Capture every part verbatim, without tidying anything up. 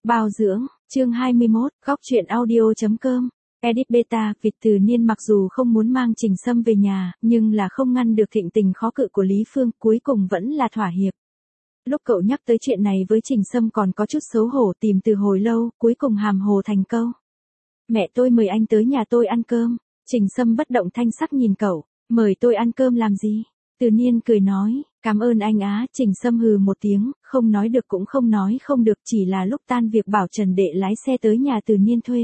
Bao dưỡng, chương hai mươi mốt, góc truyện audio.com. Edit beta, Việt Từ Niên mặc dù không muốn mang Trình Sâm về nhà, nhưng là không ngăn được thịnh tình khó cự của Lý Phương, cuối cùng vẫn là thỏa hiệp. Lúc cậu nhắc tới chuyện này với Trình Sâm còn có chút xấu hổ, tìm từ hồi lâu, cuối cùng hàm hồ thành câu. Mẹ tôi mời anh tới nhà tôi ăn cơm. Trình Sâm bất động thanh sắc nhìn cậu, mời tôi ăn cơm làm gì? Từ Niên cười nói, cảm ơn anh á. Trình Sâm hừ một tiếng, không nói được cũng không nói không được, chỉ là lúc tan việc bảo Trần Đệ lái xe tới nhà Từ Niên thuê.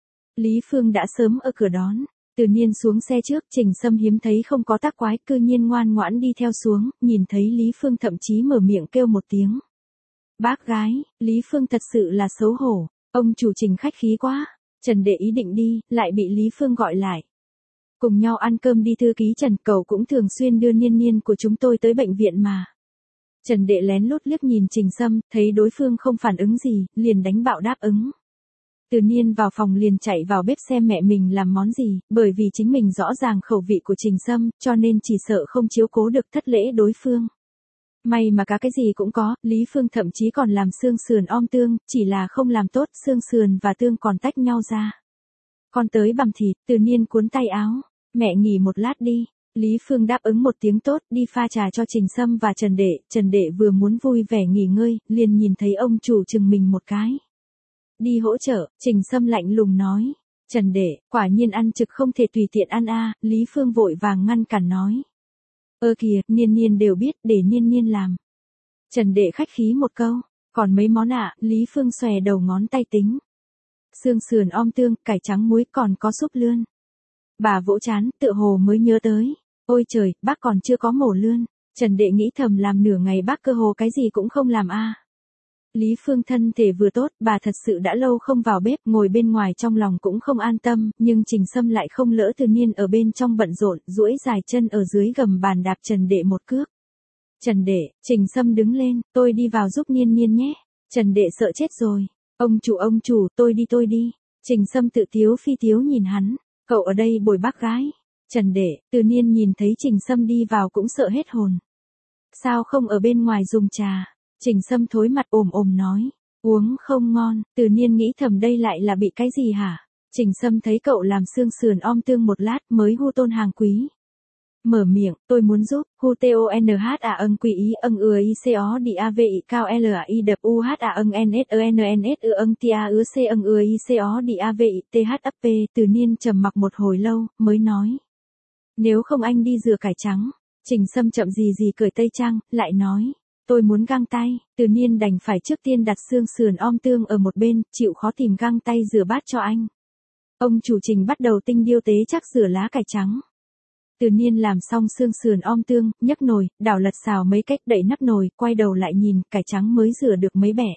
Lý Phương đã sớm ở cửa đón. Từ Niên xuống xe trước, Trình Sâm hiếm thấy không có tác quái, cư nhiên ngoan ngoãn đi theo xuống, nhìn thấy Lý Phương thậm chí mở miệng kêu một tiếng. Bác gái. Lý Phương thật sự là xấu hổ, ông chủ Trình khách khí quá. Trần Đệ ý định đi, lại bị Lý Phương gọi lại. Cùng nhau ăn cơm đi thư ký Trần, cậu cũng thường xuyên đưa Niên Niên của chúng tôi tới bệnh viện mà. Trần Đệ lén lút liếc nhìn Trình Sâm, thấy đối phương không phản ứng gì, liền đánh bạo đáp ứng. Từ Niên vào phòng liền chạy vào bếp xem mẹ mình làm món gì, bởi vì chính mình rõ ràng khẩu vị của Trình Sâm, cho nên chỉ sợ không chiếu cố được thất lễ đối phương. May mà cả cái gì cũng có, Lý Phương thậm chí còn làm xương sườn om tương, chỉ là không làm tốt, xương sườn và tương còn tách nhau ra. Còn tới bằm thịt, Từ Niên cuốn tay áo, mẹ nghỉ một lát đi. Lý Phương đáp ứng một tiếng tốt, đi pha trà cho Trình Sâm và Trần Đệ. Trần Đệ vừa muốn vui vẻ nghỉ ngơi, liền nhìn thấy ông chủ chừng mình một cái. Đi hỗ trợ. Trình Sâm lạnh lùng nói. Trần Đệ, quả nhiên ăn trực không thể tùy tiện ăn a. Lý Phương vội vàng ngăn cản nói. Ơ kìa, Niên Niên đều biết, để Niên Niên làm. Trần Đệ khách khí một câu, còn mấy món ạ? Lý Phương xòe đầu ngón tay tính. Xương sườn om tương, cải trắng muối, còn có súp lươn. Bà vỗ trán, tựa hồ mới nhớ tới. Ôi trời, bác còn chưa có mổ lươn. Trần Đệ nghĩ thầm, làm nửa ngày bác cơ hồ cái gì cũng không làm a. Lý Phương thân thể vừa tốt, bà thật sự đã lâu không vào bếp, ngồi bên ngoài trong lòng cũng không an tâm, nhưng Trình Sâm lại không lỡ Từ Niên ở bên trong bận rộn, duỗi dài chân ở dưới gầm bàn đạp Trần Đệ một cước. Trần Đệ. Trình Sâm đứng lên, tôi đi vào giúp Niên Niên nhé. Trần Đệ sợ chết rồi. Ông chủ ông chủ, tôi đi tôi đi. Trình Sâm tự tiếu phi tiếu nhìn hắn, cậu ở đây bồi bác gái. Trần Đệ. Từ Niên nhìn thấy Trình Sâm đi vào cũng sợ hết hồn. Sao không ở bên ngoài dùng trà? Trình Sâm thối mặt ồm ồm nói, uống không ngon. Từ Niên nghĩ thầm đây lại là bị cái gì hả? Trình Sâm thấy cậu làm xương sườn om tương một lát mới hu tôn hàng quý. Mở miệng, tôi muốn giúp. Hu tonh a ân quý ý ân ưa i co đi a v i cao l a i đập u h a ân n s ơ n n s ư ân tia ưa c ân ưa i co đi a v i t h ấp p. Từ Niên trầm mặc một hồi lâu, mới nói. Nếu không anh đi rửa cải trắng. Trình Sâm chậm gì gì cởi tây trang, lại nói. Tôi muốn găng tay. Từ Niên đành phải trước tiên đặt xương sườn om tương ở một bên, chịu khó tìm găng tay rửa bát cho anh. Ông chủ Trình bắt đầu tinh điêu tế chắc rửa lá cải trắng. Từ Niên làm xong xương sườn om tương, nhấc nồi, đảo lật xào mấy cách, đậy nắp nồi, quay đầu lại nhìn, cải trắng mới rửa được mấy bẻ.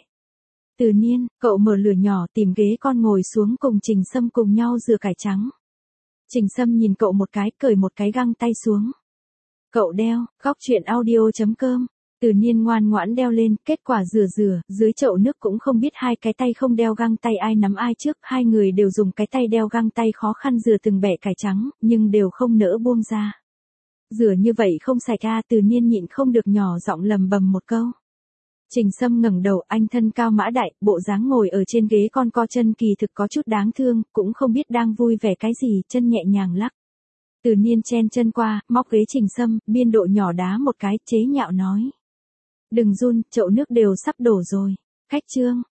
Từ Niên, cậu mở lửa nhỏ, tìm ghế con ngồi xuống cùng Trình Sâm cùng nhau rửa cải trắng. Trình Sâm nhìn cậu một cái, cởi một cái găng tay xuống. Cậu đeo. Góc truyện audio.com. Từ Niên ngoan ngoãn đeo lên, kết quả rửa rửa, dưới chậu nước cũng không biết hai cái tay không đeo găng tay ai nắm ai trước, hai người đều dùng cái tay đeo găng tay khó khăn rửa từng bẻ cải trắng, nhưng đều không nỡ buông ra. Rửa như vậy không sạch a. Từ Niên nhịn không được nhỏ giọng lầm bầm một câu. Trình Sâm ngẩng đầu, anh thân cao mã đại, bộ dáng ngồi ở trên ghế con co chân kỳ thực có chút đáng thương, cũng không biết đang vui vẻ cái gì, chân nhẹ nhàng lắc. Từ Niên chen chân qua, móc ghế Trình Sâm, biên độ nhỏ đá một cái, chế nhạo nói. Đừng run, chậu nước đều sắp đổ rồi. Khách trương.